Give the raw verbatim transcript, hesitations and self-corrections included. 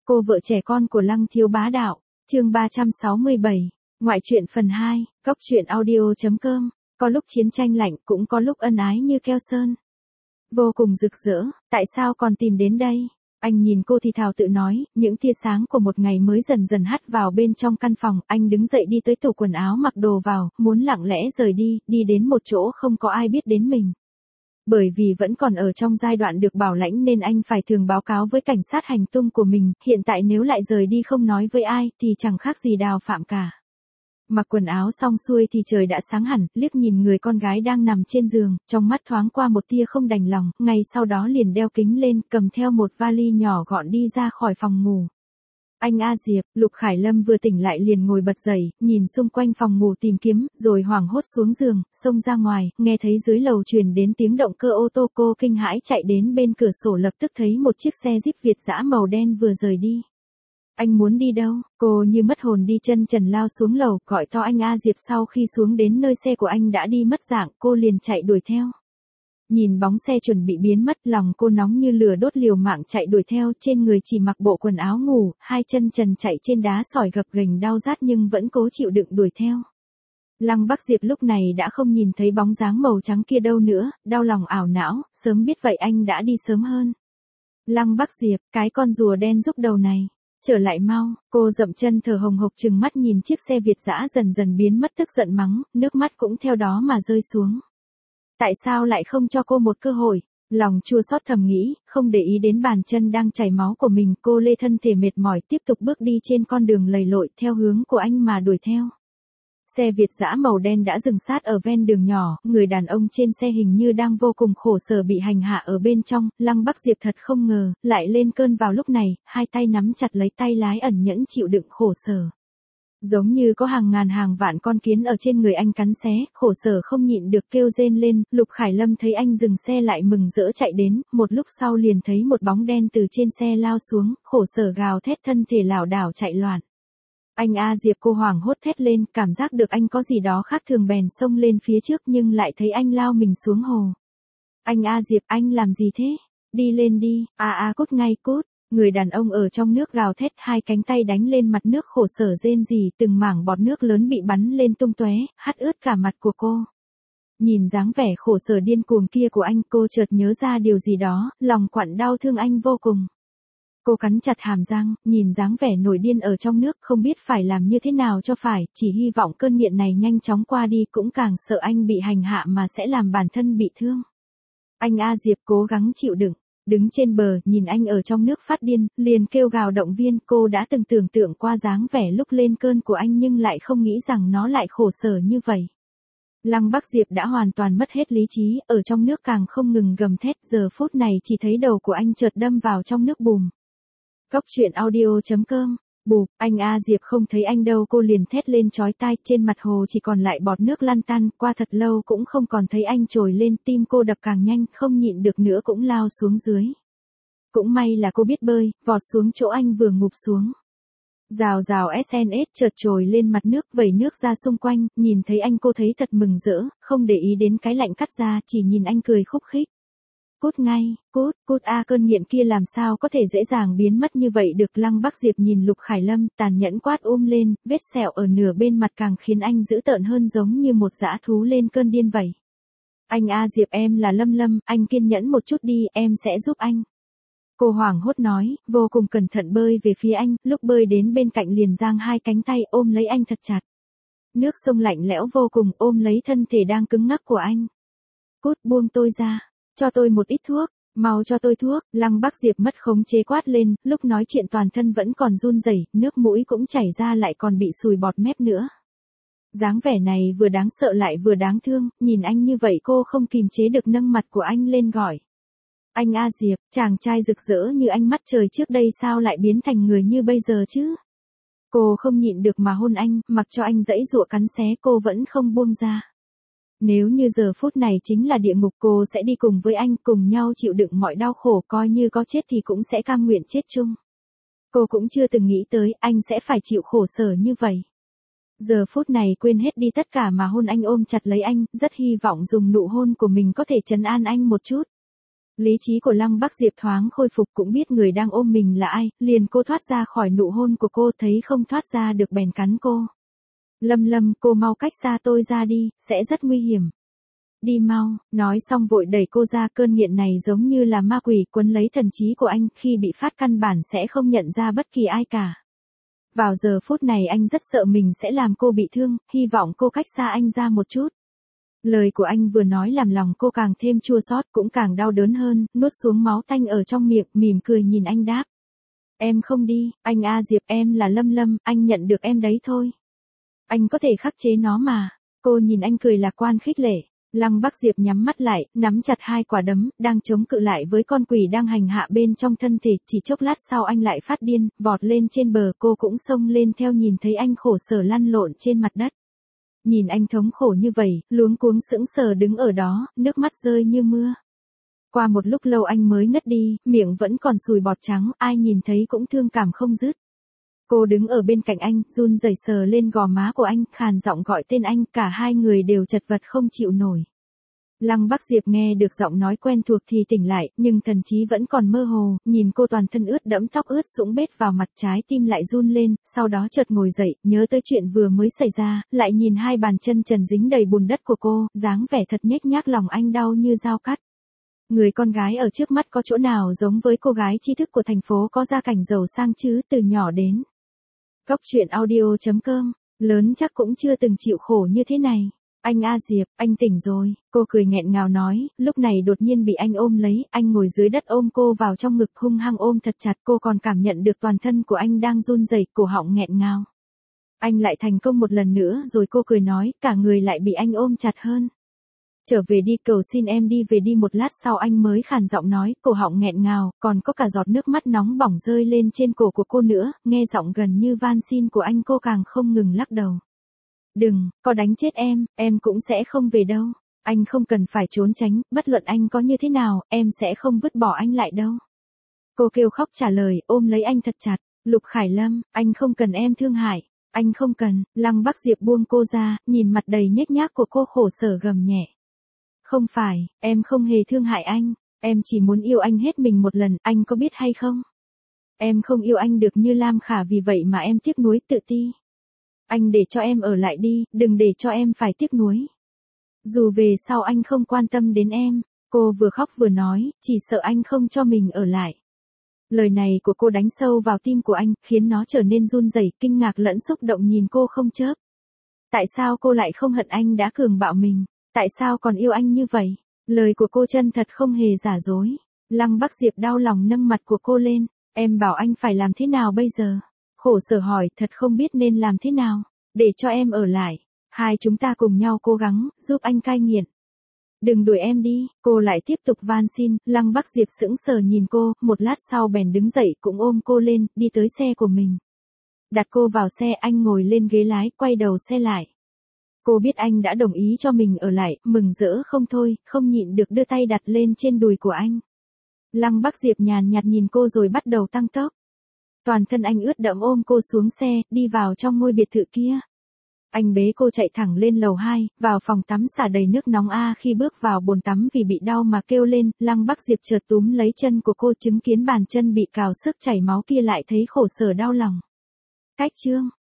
Cô vợ trẻ con của Lăng Thiếu Bá Đạo, chương ba trăm sáu mươi bảy, ngoại truyện phần hai, cóc truyện audio.com, có lúc chiến tranh lạnh cũng có lúc ân ái như keo sơn. Vô cùng rực rỡ, tại sao còn tìm đến đây? Anh nhìn cô thì thào tự nói, những tia sáng của một ngày mới dần dần hắt vào bên trong căn phòng, anh đứng dậy đi tới tủ quần áo mặc đồ vào, muốn lặng lẽ rời đi, đi đến một chỗ không có ai biết đến mình. Bởi vì vẫn còn ở trong giai đoạn được bảo lãnh nên anh phải thường báo cáo với cảnh sát hành tung của mình, hiện tại nếu lại rời đi không nói với ai thì chẳng khác gì đào phạm cả. Mặc quần áo xong xuôi thì trời đã sáng hẳn, liếc nhìn người con gái đang nằm trên giường, trong mắt thoáng qua một tia không đành lòng, ngay sau đó liền đeo kính lên, cầm theo một vali nhỏ gọn đi ra khỏi phòng ngủ. Anh A Diệp, Lục Khải Lâm vừa tỉnh lại liền ngồi bật dậy, nhìn xung quanh phòng ngủ tìm kiếm, rồi hoảng hốt xuống giường, xông ra ngoài, nghe thấy dưới lầu truyền đến tiếng động cơ ô tô, cô kinh hãi chạy đến bên cửa sổ lập tức thấy một chiếc xe Jeep Việt dã màu đen vừa rời đi. Anh muốn đi đâu? Cô như mất hồn đi chân trần lao xuống lầu, gọi to anh A Diệp. Sau khi xuống đến nơi xe của anh đã đi mất dạng, cô liền chạy đuổi theo. Nhìn bóng xe chuẩn bị biến mất, lòng cô nóng như lửa đốt, liều mạng chạy đuổi theo, trên người chỉ mặc bộ quần áo ngủ, hai chân trần chạy trên đá sỏi gập ghềnh đau rát nhưng vẫn cố chịu đựng đuổi theo. Lăng Bắc Diệp lúc này đã không nhìn thấy bóng dáng màu trắng kia đâu nữa, đau lòng ảo não, sớm biết vậy anh đã đi sớm hơn. Lăng Bắc Diệp, cái con rùa đen rúc đầu này, trở lại mau. Cô dậm chân thở hồng hộc trừng mắt nhìn chiếc xe Việt dã dần dần biến mất, tức giận mắng, nước mắt cũng theo đó mà rơi xuống. Tại sao lại không cho cô một cơ hội? Lòng chua xót thầm nghĩ, không để ý đến bàn chân đang chảy máu của mình, cô lê thân thể mệt mỏi tiếp tục bước đi trên con đường lầy lội theo hướng của anh mà đuổi theo. Xe Việt dã màu đen đã dừng sát ở ven đường nhỏ, người đàn ông trên xe hình như đang vô cùng khổ sở bị hành hạ ở bên trong. Lăng Bắc Diệp thật không ngờ, lại lên cơn vào lúc này, hai tay nắm chặt lấy tay lái, ẩn nhẫn chịu đựng khổ sở. Giống như có hàng ngàn hàng vạn con kiến ở trên người anh cắn xé, khổ sở không nhịn được kêu rên lên. Lục Khải Lâm thấy anh dừng xe lại mừng rỡ chạy đến, một lúc sau liền thấy một bóng đen từ trên xe lao xuống, khổ sở gào thét, thân thể lảo đảo chạy loạn. Anh A Diệp, cô hoảng hốt thét lên, cảm giác được anh có gì đó khác thường bèn xông lên phía trước nhưng lại thấy anh lao mình xuống hồ. Anh A Diệp, anh làm gì thế? Đi lên đi, a a cút ngay cút. Người đàn ông ở trong nước gào thét, hai cánh tay đánh lên mặt nước khổ sở rên rỉ, từng mảng bọt nước lớn bị bắn lên tung tóe, hắt ướt cả mặt của cô. Nhìn dáng vẻ khổ sở điên cuồng kia của anh, cô chợt nhớ ra điều gì đó, lòng quặn đau thương anh vô cùng. Cô cắn chặt hàm răng, nhìn dáng vẻ nổi điên ở trong nước, không biết phải làm như thế nào cho phải, chỉ hy vọng cơn nghiện này nhanh chóng qua đi, cũng càng sợ anh bị hành hạ mà sẽ làm bản thân bị thương. Anh A Diệp cố gắng chịu đựng, đứng trên bờ, nhìn anh ở trong nước phát điên, liền kêu gào động viên. Cô đã từng tưởng tượng qua dáng vẻ lúc lên cơn của anh nhưng lại không nghĩ rằng nó lại khổ sở như vậy. Lăng Bắc Diệp đã hoàn toàn mất hết lý trí, ở trong nước càng không ngừng gầm thét, giờ phút này chỉ thấy đầu của anh chợt đâm vào trong nước bùm. Cóc truyện audio.com, bụp, anh A Diệp không thấy anh đâu, cô liền thét lên chói tai, trên mặt hồ chỉ còn lại bọt nước lăn tăn, qua thật lâu cũng không còn thấy anh trồi lên, tim cô đập càng nhanh, không nhịn được nữa cũng lao xuống dưới. Cũng may là cô biết bơi, vọt xuống chỗ anh vừa ngụp xuống. Rào rào ét en ét chợt trồi lên mặt nước, vẩy nước ra xung quanh, nhìn thấy anh cô thấy thật mừng rỡ, không để ý đến cái lạnh cắt da, chỉ nhìn anh cười khúc khích. Cút ngay, cút, cút a, cơn nghiện kia làm sao có thể dễ dàng biến mất như vậy được. Lăng Bắc Diệp nhìn Lục Khải Lâm, tàn nhẫn quát um lên, vết sẹo ở nửa bên mặt càng khiến anh dữ tợn hơn, giống như một dã thú lên cơn điên vậy. Anh A Diệp, em là Lâm Lâm, anh kiên nhẫn một chút đi, em sẽ giúp anh. Cô hoảng hốt nói, vô cùng cẩn thận bơi về phía anh, lúc bơi đến bên cạnh liền giang hai cánh tay ôm lấy anh thật chặt. Nước sông lạnh lẽo vô cùng, ôm lấy thân thể đang cứng ngắc của anh. Cút, buông tôi ra. Cho tôi một ít thuốc, mau cho tôi thuốc. Lăng Bắc Diệp mất khống chế quát lên, lúc nói chuyện toàn thân vẫn còn run rẩy, nước mũi cũng chảy ra, lại còn bị sùi bọt mép nữa. Dáng vẻ này vừa đáng sợ lại vừa đáng thương, nhìn anh như vậy cô không kìm chế được nâng mặt của anh lên gọi. Anh A Diệp, chàng trai rực rỡ như ánh mắt trời trước đây sao lại biến thành người như bây giờ chứ? Cô không nhịn được mà hôn anh, mặc cho anh giãy giụa cắn xé, cô vẫn không buông ra. Nếu như giờ phút này chính là địa ngục, cô sẽ đi cùng với anh, cùng nhau chịu đựng mọi đau khổ, coi như có chết thì cũng sẽ cam nguyện chết chung. Cô cũng chưa từng nghĩ tới anh sẽ phải chịu khổ sở như vậy. Giờ phút này quên hết đi tất cả mà hôn anh, ôm chặt lấy anh, rất hy vọng dùng nụ hôn của mình có thể trấn an anh một chút. Lý trí của Lăng Bắc Diệp thoáng khôi phục, cũng biết người đang ôm mình là ai, liền cô thoát ra khỏi nụ hôn của cô, thấy không thoát ra được bèn cắn cô. Lâm Lâm, cô mau cách xa tôi ra đi, sẽ rất nguy hiểm. Đi mau, nói xong vội đẩy cô ra, cơn nghiện này giống như là ma quỷ quấn lấy thần trí của anh, khi bị phát căn bản sẽ không nhận ra bất kỳ ai cả. Vào giờ phút này anh rất sợ mình sẽ làm cô bị thương, hy vọng cô cách xa anh ra một chút. Lời của anh vừa nói làm lòng cô càng thêm chua xót, cũng càng đau đớn hơn, nuốt xuống máu tanh ở trong miệng, mỉm cười nhìn anh đáp. Em không đi, anh A Diệp, em là Lâm Lâm, anh nhận được em đấy thôi. Anh có thể khắc chế nó mà. Cô nhìn anh cười lạc quan khích lệ. Lăng Bắc Diệp nhắm mắt lại, nắm chặt hai quả đấm, đang chống cự lại với con quỷ đang hành hạ bên trong thân thể. Chỉ chốc lát sau anh lại phát điên, vọt lên trên bờ, cô cũng xông lên theo, nhìn thấy anh khổ sở lăn lộn trên mặt đất. Nhìn anh thống khổ như vậy, luống cuống sững sờ đứng ở đó, nước mắt rơi như mưa. Qua một lúc lâu anh mới ngất đi, miệng vẫn còn sùi bọt trắng, ai nhìn thấy cũng thương cảm không dứt. Cô đứng ở bên cạnh anh, run rẩy sờ lên gò má của anh, khàn giọng gọi tên anh, cả hai người đều chật vật không chịu nổi. Lăng Bắc Diệp nghe được giọng nói quen thuộc thì tỉnh lại, nhưng thần trí vẫn còn mơ hồ, nhìn cô toàn thân ướt đẫm, tóc ướt sũng bết vào mặt, trái tim lại run lên, sau đó chợt ngồi dậy, nhớ tới chuyện vừa mới xảy ra, lại nhìn hai bàn chân trần dính đầy bùn đất của cô, dáng vẻ thật nhếch nhác, lòng anh đau như dao cắt. Người con gái ở trước mắt có chỗ nào giống với cô gái tri thức của thành phố có gia cảnh giàu sang chứ, từ nhỏ đến. Góc truyện audio chấm com, lớn chắc cũng chưa từng chịu khổ như thế này. Anh A Diệp, anh tỉnh rồi, cô cười nghẹn ngào nói, lúc này đột nhiên bị anh ôm lấy, anh ngồi dưới đất ôm cô vào trong ngực hung hăng ôm thật chặt, cô còn cảm nhận được toàn thân của anh đang run rẩy, cổ họng nghẹn ngào. Anh lại thành công một lần nữa rồi, cô cười nói, cả người lại bị anh ôm chặt hơn. Trở về đi, cầu xin em đi về đi. Một lát sau anh mới khàn giọng nói, cổ họng nghẹn ngào, còn có cả giọt nước mắt nóng bỏng rơi lên trên cổ của cô nữa, nghe giọng gần như van xin của anh, cô càng không ngừng lắc đầu. Đừng, có đánh chết em, em cũng sẽ không về đâu. Anh không cần phải trốn tránh, bất luận anh có như thế nào, em sẽ không vứt bỏ anh lại đâu. Cô kêu khóc trả lời, ôm lấy anh thật chặt. Lục Khải Lâm, anh không cần em thương hại. Anh không cần. Lăng Bắc Diệp buông cô ra, nhìn mặt đầy nhếch nhác của cô khổ sở gầm nhẹ. Không phải, em không hề thương hại anh, em chỉ muốn yêu anh hết mình một lần, anh có biết hay không? Em không yêu anh được như Lam Khả, vì vậy mà em tiếc nuối tự ti. Anh để cho em ở lại đi, đừng để cho em phải tiếc nuối. Dù về sau anh không quan tâm đến em, cô vừa khóc vừa nói, chỉ sợ anh không cho mình ở lại. Lời này của cô đánh sâu vào tim của anh, khiến nó trở nên run rẩy, kinh ngạc lẫn xúc động nhìn cô không chớp. Tại sao cô lại không hận anh đã cường bạo mình? Tại sao còn yêu anh như vậy? Lời của cô chân thật không hề giả dối. Lăng Bắc Diệp đau lòng nâng mặt của cô lên. Em bảo anh phải làm thế nào bây giờ? Khổ sở hỏi, thật không biết nên làm thế nào. Để cho em ở lại. Hai chúng ta cùng nhau cố gắng, giúp anh cai nghiện. Đừng đuổi em đi. Cô lại tiếp tục van xin. Lăng Bắc Diệp sững sờ nhìn cô, một lát sau bèn đứng dậy cũng ôm cô lên, đi tới xe của mình. Đặt cô vào xe, anh ngồi lên ghế lái, quay đầu xe lại. Cô biết anh đã đồng ý cho mình ở lại, mừng rỡ không thôi, không nhịn được đưa tay đặt lên trên đùi của anh. Lăng Bắc Diệp nhàn nhạt nhìn cô rồi bắt đầu tăng tốc. Toàn thân anh ướt đẫm ôm cô xuống xe, đi vào trong ngôi biệt thự kia. Anh bế cô chạy thẳng lên lầu hai, vào phòng tắm xả đầy nước nóng. A khi bước vào bồn tắm vì bị đau mà kêu lên, Lăng Bắc Diệp chợt túm lấy chân của cô, chứng kiến bàn chân bị cào xước chảy máu kia lại thấy khổ sở đau lòng. Cách chương